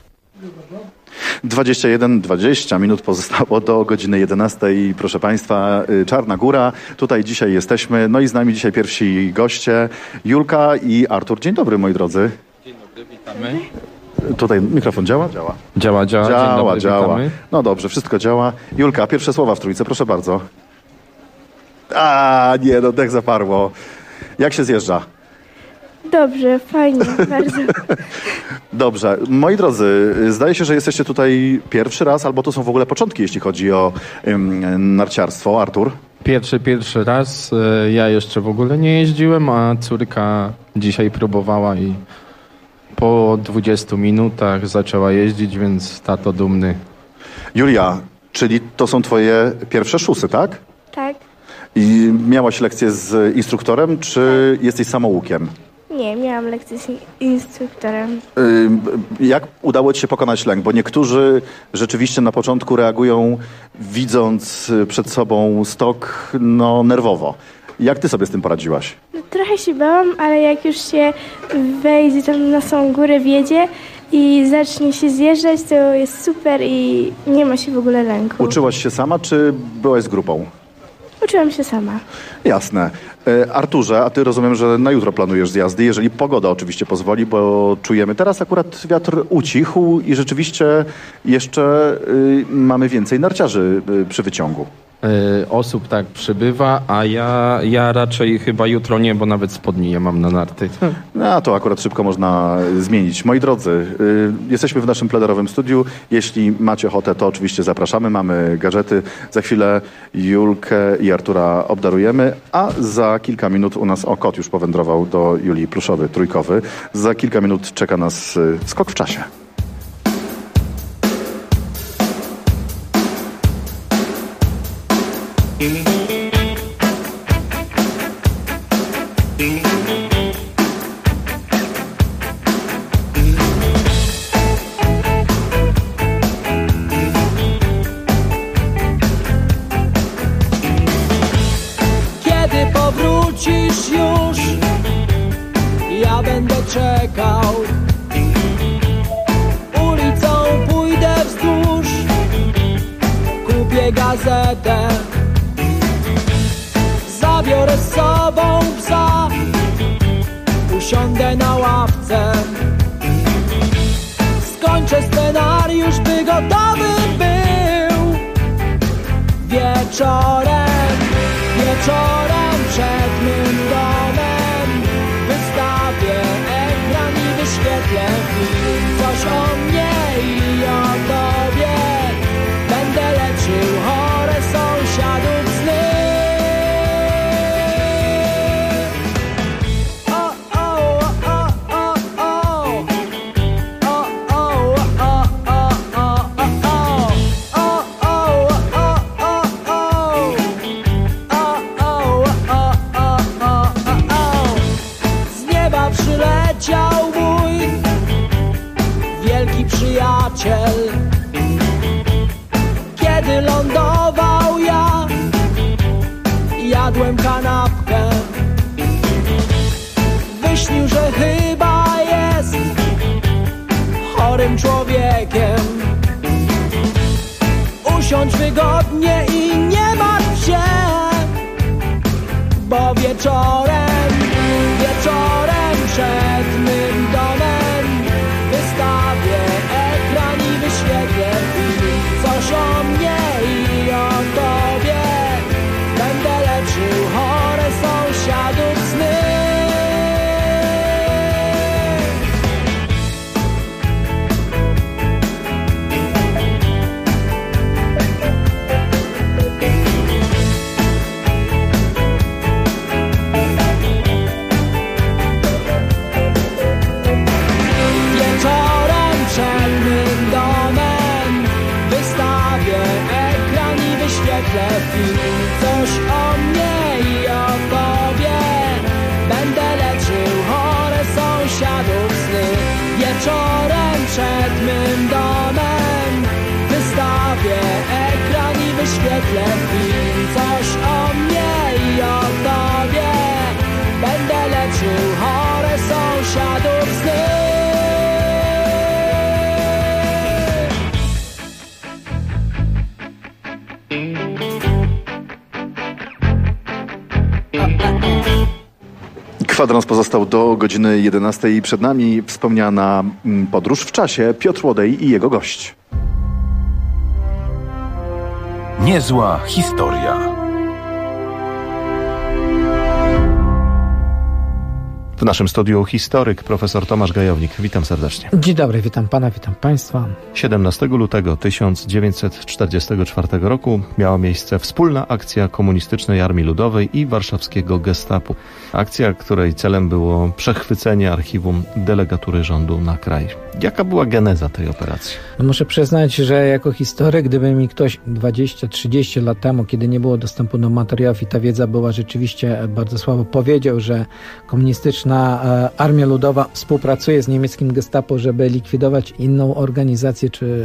21:20 minut pozostało do godziny 11. Proszę Państwa, Czarna Góra. Tutaj dzisiaj jesteśmy. No i z nami dzisiaj pierwsi goście, Julka i Artur. Dzień dobry, moi drodzy. Dzień dobry, witamy. Tutaj mikrofon działa? Działa. Dzień dobry, witamy. No dobrze, wszystko działa. Julka, pierwsze słowa w trójce, proszę bardzo. Nie, no dech zaparło. Jak się zjeżdża? Dobrze, fajnie, bardzo. Dobrze. Moi drodzy, zdaje się, że jesteście tutaj pierwszy raz, albo to są w ogóle początki, jeśli chodzi o narciarstwo. Artur? Pierwszy raz. Ja jeszcze w ogóle nie jeździłem, a córka dzisiaj próbowała i po 20 minutach zaczęła jeździć, więc tato dumny. Julia, czyli to są twoje pierwsze szusy, tak? Tak. I miałaś lekcję z instruktorem, czy jesteś samoukiem? Nie, miałam lekcję z instruktorem. Jak udało ci się pokonać lęk? Bo niektórzy rzeczywiście na początku reagują, widząc przed sobą stok, nerwowo. Jak ty sobie z tym poradziłaś? Trochę się bałam, ale jak już się wejdzie tam na samą górę, wjedzie i zacznie się zjeżdżać, to jest super i nie ma się w ogóle lęku. Uczyłaś się sama, czy byłaś z grupą? Uczyłam się sama. Jasne. Arturze, a ty rozumiem, że na jutro planujesz zjazdy, jeżeli pogoda oczywiście pozwoli, bo czujemy teraz akurat wiatr ucichł i rzeczywiście jeszcze mamy więcej narciarzy przy wyciągu. Osób tak przybywa, a ja raczej chyba jutro nie, bo nawet spodni nie mam na narty. No to akurat szybko można zmienić. Moi drodzy, jesteśmy w naszym plenerowym studiu. Jeśli macie ochotę, to oczywiście zapraszamy. Mamy gadżety. Za chwilę Julkę i Artura obdarujemy, a za kilka minut u nas, kot już powędrował do Julii, pluszowy, trójkowy. Za kilka minut czeka nas skok w czasie. Kiedy powrócisz już, ja będę czekał. Ulicą pójdę wzdłuż, kupię gazetę. Zabiorę z sobą psa, usiądę na ławce. Skończę scenariusz, by gotowy był. Wieczorem przed mym domem wystawię ekran i wyświetlę film. Coś o mnie i o tobie, będę leczył chore sąsiadów sny. Przyleciał mój wielki przyjaciel. Kiedy lądował ja, jadłem kanapkę. Wyśnił, że chyba jest chorym człowiekiem. Usiądź wygodnie i nie martw się, bo wieczorem przed mym domem wystawię ekran i wyświetlę film. Coś o mnie i o tobie, będę leczył chore sąsiadów sny. Coś o mnie i o tobie, będę leczył chore sąsiadów sny. Wieczorem przed mym domem wystawię ekran i wyświetlę film. Coś o mnie i o tobie, będę leczył chore sąsiadów sny. Kwadrans pozostał do godziny 11 i przed nami wspomniana podróż w czasie. Piotr Łodej i jego gość. Niezła historia. W naszym studiu historyk, profesor Tomasz Gajownik. Witam serdecznie. Dzień dobry, witam pana, witam państwa. 17 lutego 1944 roku miała miejsce wspólna akcja Komunistycznej Armii Ludowej i warszawskiego Gestapu. Akcja, której celem było przechwycenie archiwum delegatury rządu na kraj. Jaka była geneza tej operacji? Muszę przyznać, że jako historyk, gdyby mi ktoś 20-30 lat temu, kiedy nie było dostępu do materiałów i ta wiedza była rzeczywiście bardzo słabo, powiedział, że Komunistyczna Armia Ludowa współpracuje z niemieckim Gestapo, żeby likwidować inną organizację, czy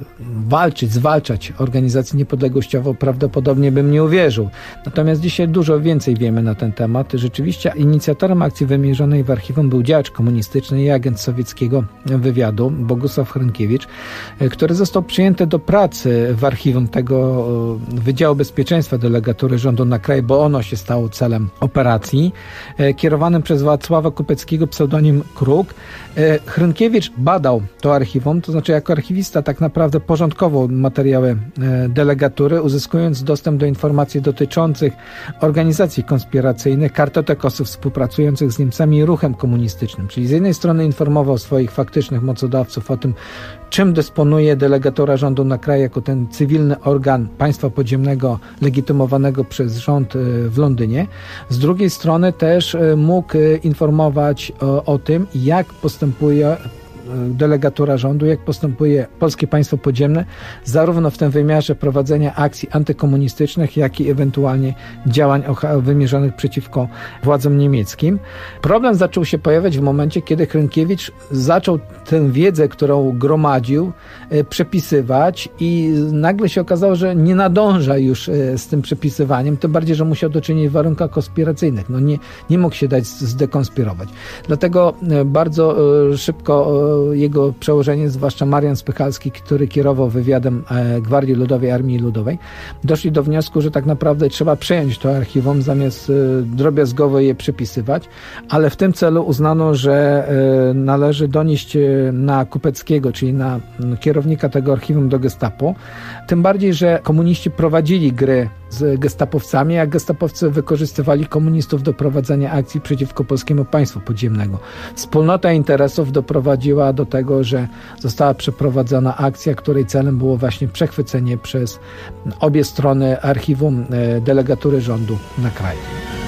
zwalczać organizację niepodległościową, prawdopodobnie bym nie uwierzył. Natomiast dzisiaj dużo więcej wiemy na ten temat. Rzeczywiście inicjatorem akcji wymierzonej w archiwum był działacz komunistyczny i agent sowieckiego wywiadu Bogusław Hrynkiewicz, który został przyjęty do pracy w archiwum tego Wydziału Bezpieczeństwa Delegatury Rządu na kraj, bo ono się stało celem operacji, kierowanym przez Wacława Kupeckiego, pseudonim Kruk. Hrynkiewicz badał to archiwum, to znaczy jako archiwista tak naprawdę porządkował materiały delegatury, uzyskując dostęp do informacji dotyczących organizacji konspiracyjnych, kartotek osób współpracujących z Niemcami i ruchem komunistycznym. Czyli z jednej strony informował swoich faktycznych mocodawców o tym, czym dysponuje delegatura rządu na kraj jako ten cywilny organ państwa podziemnego legitymowanego przez rząd w Londynie. Z drugiej strony też mógł informować o tym, jak postępuje delegatura rządu, jak postępuje polskie państwo podziemne, zarówno w tym wymiarze prowadzenia akcji antykomunistycznych, jak i ewentualnie działań wymierzonych przeciwko władzom niemieckim. Problem zaczął się pojawiać w momencie, kiedy Hrynkiewicz zaczął tę wiedzę, którą gromadził, przepisywać i nagle się okazało, że nie nadąża już z tym przepisywaniem, tym bardziej, że musiał to czynić w warunkach konspiracyjnych. Nie mógł się dać zdekonspirować. Dlatego bardzo szybko jego przełożenie, zwłaszcza Marian Spychalski, który kierował wywiadem Gwardii Ludowej, Armii Ludowej, doszli do wniosku, że tak naprawdę trzeba przejąć to archiwum, zamiast drobiazgowo je przepisywać, ale w tym celu uznano, że należy donieść na Kupeckiego, czyli na kierownika tego archiwum do Gestapo, tym bardziej, że komuniści prowadzili gry z gestapowcami, a gestapowcy wykorzystywali komunistów do prowadzenia akcji przeciwko polskiemu państwu podziemnego. Wspólnota interesów doprowadziła do tego, że została przeprowadzona akcja, której celem było właśnie przechwycenie przez obie strony archiwum delegatury rządu na kraj.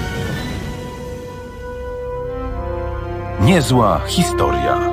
Niezła historia.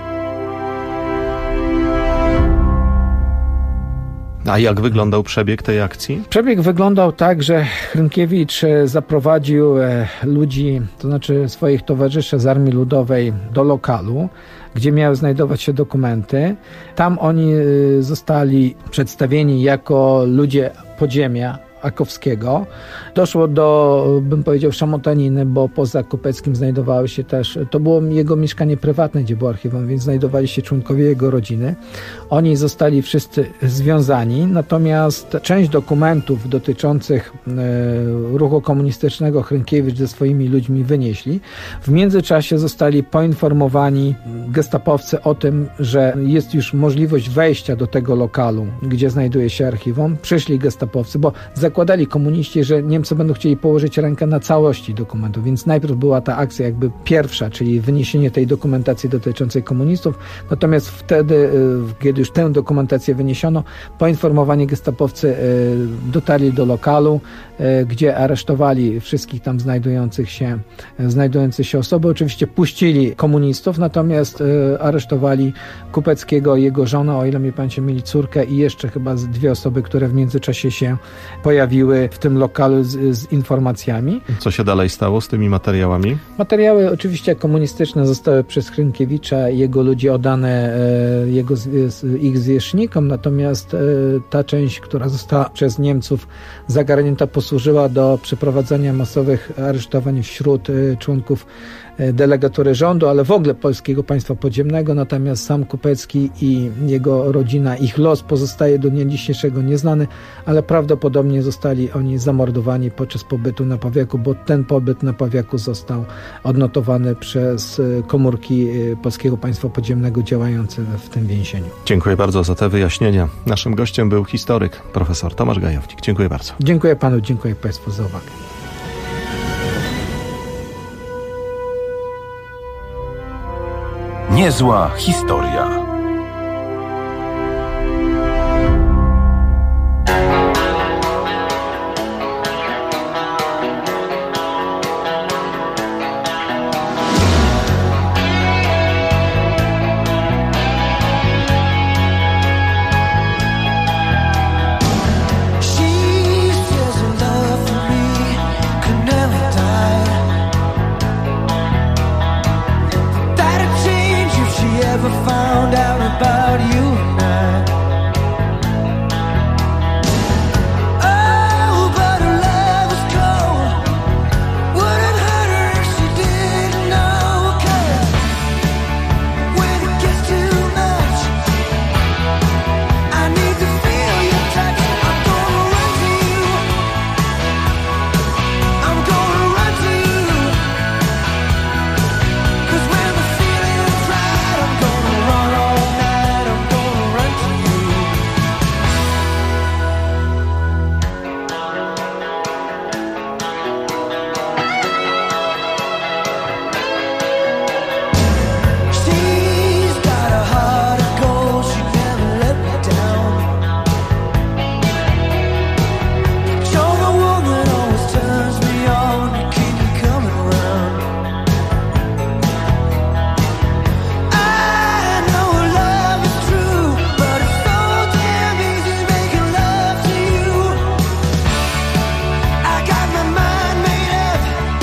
A jak wyglądał przebieg tej akcji? Przebieg wyglądał tak, że Hrynkiewicz zaprowadził ludzi, to znaczy swoich towarzyszy z Armii Ludowej do lokalu, gdzie miały znajdować się dokumenty. Tam oni zostali przedstawieni jako ludzie podziemia Akowskiego. Doszło do, bym powiedział, szamotaniny, bo poza Kupeckim znajdowały się też, to było jego mieszkanie prywatne, gdzie było archiwum, więc znajdowali się członkowie jego rodziny. Oni zostali wszyscy związani, natomiast część dokumentów dotyczących ruchu komunistycznego Hrynkiewicz ze swoimi ludźmi wynieśli. W międzyczasie zostali poinformowani gestapowcy o tym, że jest już możliwość wejścia do tego lokalu, gdzie znajduje się archiwum. Przyszli gestapowcy, bo zakładali komuniści, że Niemcy będą chcieli położyć rękę na całości dokumentów, więc najpierw była ta akcja jakby pierwsza, czyli wyniesienie tej dokumentacji dotyczącej komunistów, natomiast wtedy, kiedy już tę dokumentację wyniesiono, poinformowani gestapowcy dotarli do lokalu, gdzie aresztowali wszystkich tam znajdujących się osoby. Oczywiście puścili komunistów, natomiast aresztowali Kupeckiego i jego żonę, o ile mnie pamięci, mieli córkę i jeszcze chyba dwie osoby, które w międzyczasie się pojawiły w tym lokalu z informacjami. Co się dalej stało z tymi materiałami? Materiały oczywiście komunistyczne zostały przez Hrynkiewicza i jego ludzi oddane ich zwierzchnikom, natomiast ta część, która została przez Niemców zagarnięta, posłużyła do przeprowadzania masowych aresztowań wśród członków delegatury rządu, ale w ogóle polskiego państwa podziemnego, natomiast sam Kupecki i jego rodzina, ich los pozostaje do dnia dzisiejszego nieznany, ale prawdopodobnie zostali oni zamordowani podczas pobytu na Pawiaku, bo ten pobyt na Pawiaku został odnotowany przez komórki polskiego państwa podziemnego działające w tym więzieniu. Dziękuję bardzo za te wyjaśnienia. Naszym gościem był historyk, profesor Tomasz Gajownik. Dziękuję bardzo. Dziękuję panu, dziękuję państwu za uwagę. Niezła historia. Found out about you and I. Oh, but her love is cold. Wouldn't hurt her if she didn't know. 'Cause when it gets too much, I need to feel your touch. I'm gonna run to you. I'm gonna run to you. 'Cause when the feeling's right, I'm gonna run all night. I'm gonna run to you. She's got a heart of gold. She never let me down. You're the one that always turns me on. You keep me coming around. I know love is true, but it's so damn easy making love to you. I got my mind made up.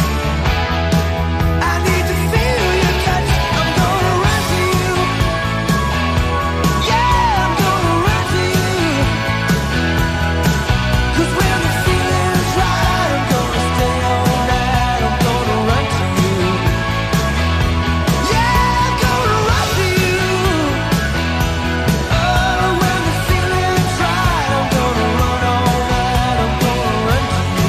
I need to feel your touch. I'm gonna run to you. Yeah, I'm gonna run to you. 'Cause when the feeling's right, I'm gonna stay all night. I'm gonna run to you. Yeah, I'm gonna run to you. Oh, when the feeling's right, I'm gonna run all night. I'm gonna run to you.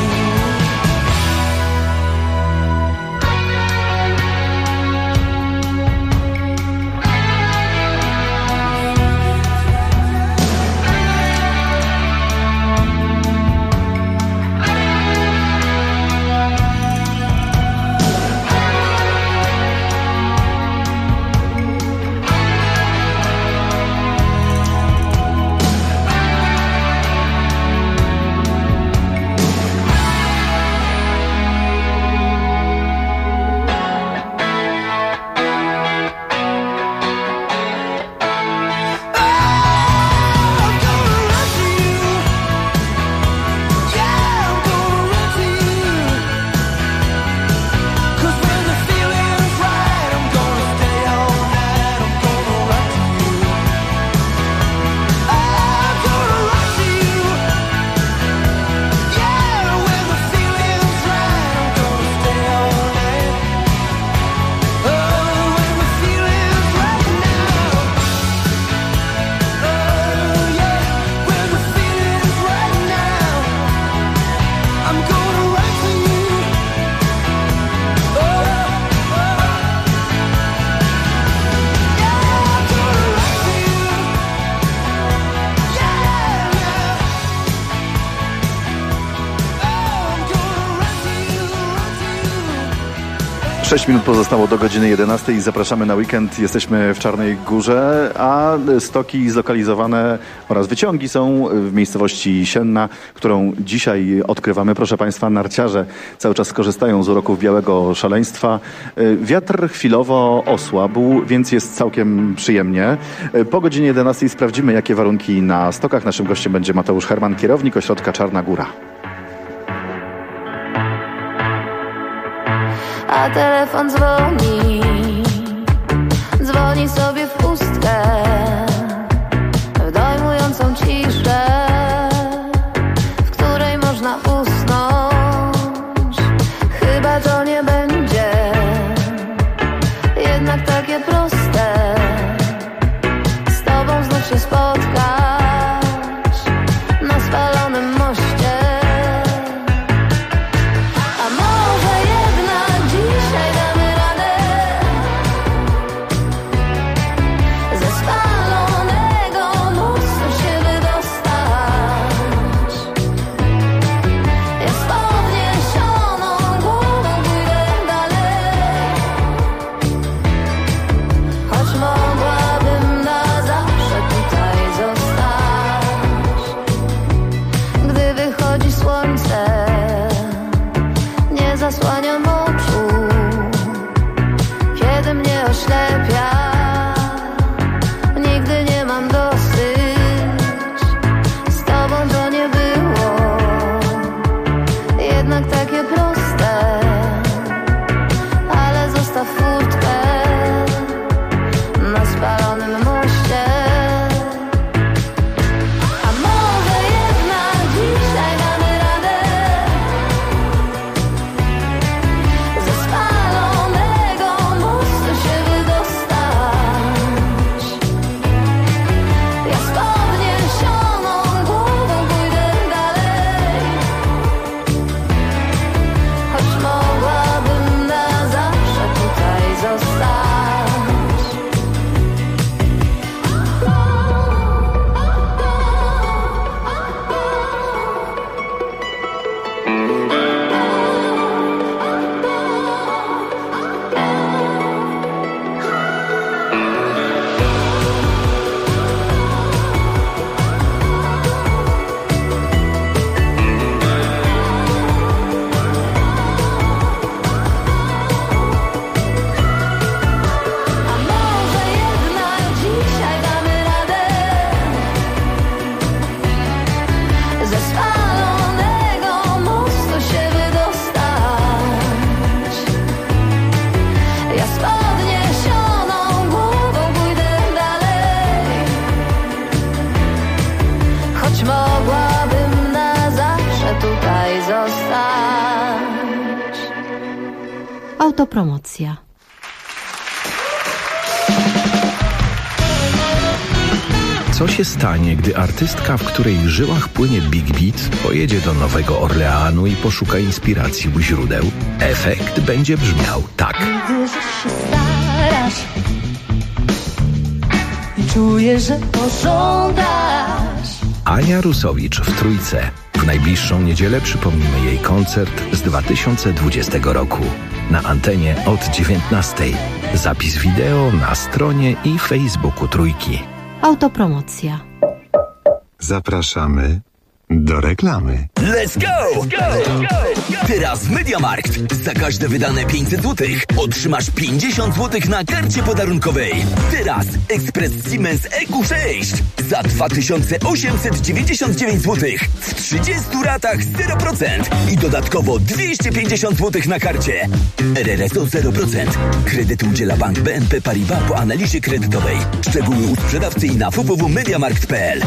Sześć minut pozostało do godziny 11 i zapraszamy na weekend. Jesteśmy w Czarnej Górze, a stoki zlokalizowane oraz wyciągi są w miejscowości Sienna, którą dzisiaj odkrywamy. Proszę Państwa, narciarze cały czas korzystają z uroków białego szaleństwa. Wiatr chwilowo osłabł, więc jest całkiem przyjemnie. Po godzinie 11 sprawdzimy, jakie warunki na stokach. Naszym gościem będzie Mateusz Herman, kierownik ośrodka Czarna Góra. A telefon dzwoni, dzwoni sobie w pustkę, w dojmującą ciszę, w której można usnąć. Chyba to nie będzie jednak takie proste, z tobą znów się spotkać na spalonym moście. A może jednak dzisiaj damy radę? Autopromocja. Co się stanie, gdy artystka, w której żyłach płynie Big Beat, pojedzie do Nowego Orleanu i poszuka inspiracji u źródeł? Efekt będzie brzmiał tak. Widzę, że się starasz i czuję, że pożądasz. Ania Rusowicz w Trójce. W najbliższą niedzielę przypomnimy jej koncert z 2020 roku. Na antenie od 19. Zapis wideo na stronie i Facebooku Trójki. Autopromocja. Zapraszamy do reklamy. Let's go! Teraz w MediaMarkt za każde wydane 500 zł otrzymasz 50 zł na karcie podarunkowej. Teraz ekspres Siemens EQ6 za 2899 zł w 30 ratach 0% i dodatkowo 250 zł na karcie. RRSO 0%. Kredyt udziela Bank BNP Paribas po analizie kredytowej. Szczegóły u sprzedawcy i na www.mediamarkt.pl.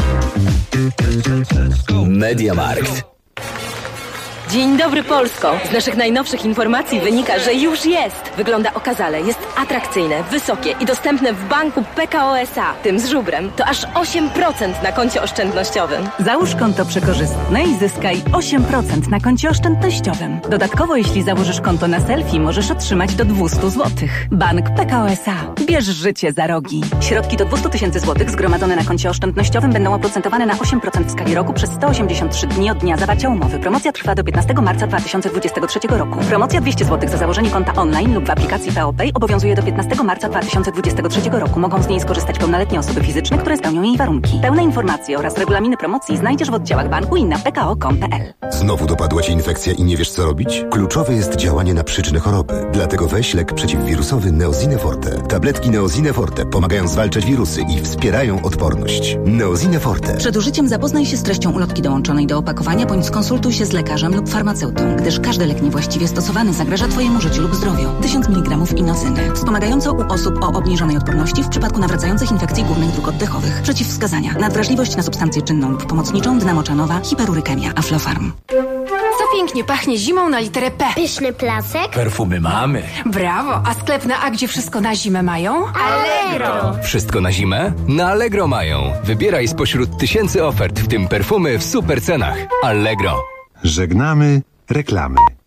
MediaMarkt. Dzień dobry Polsko! Z naszych najnowszych informacji wynika, że już jest! Wygląda okazale, jest atrakcyjne, wysokie i dostępne w banku PKO SA. Tym z żubrem to aż 8% na koncie oszczędnościowym. Załóż konto przekorzystne i zyskaj 8% na koncie oszczędnościowym. Dodatkowo, jeśli założysz konto na selfie, możesz otrzymać do 200 zł. Bank PKO SA. Bierz życie za rogi. Środki do 200 000 zł zgromadzone na koncie oszczędnościowym będą oprocentowane na 8% w skali roku przez 183 dni od dnia zawarcia umowy. Promocja trwa do 15 marca 2023 roku. Promocja 200 zł za założenie konta online lub w aplikacji PeoPay obowiązuje do 15 marca 2023 roku. Mogą z niej skorzystać pełnoletnie osoby fizyczne, które spełnią jej warunki. Pełne informacje oraz regulaminy promocji znajdziesz w oddziałach banku i na pko.com.pl. Znowu dopadła Cię infekcja i nie wiesz co robić? Kluczowe jest działanie na przyczynę choroby. Dlatego weź lek przeciwwirusowy Neosine Forte. Tabletki Neosine Forte pomagają zwalczać wirusy i wspierają odporność. Neosine Forte. Przed użyciem zapoznaj się z treścią ulotki dołączonej do opakowania bądź skonsultuj się z lekarzem lub farmaceutą, gdyż każdy lek niewłaściwie stosowany zagraża Twojemu życiu lub zdrowiu. 1000 mg inocyny. Wspomagająco u osób o obniżonej odporności w przypadku nawracających infekcji górnych dróg oddechowych. Przeciwwskazania. Nadwrażliwość na substancję czynną lub pomocniczą, dna moczanowa, hiperurykemia, Aflofarm. Co pięknie pachnie zimą na literę P. Pyszny placek. Perfumy mamy. Brawo, a sklep na A, gdzie wszystko na zimę mają? Allegro. Wszystko na zimę? Na Allegro mają. Wybieraj spośród tysięcy ofert, w tym perfumy w super cenach. Allegro. Żegnamy reklamy.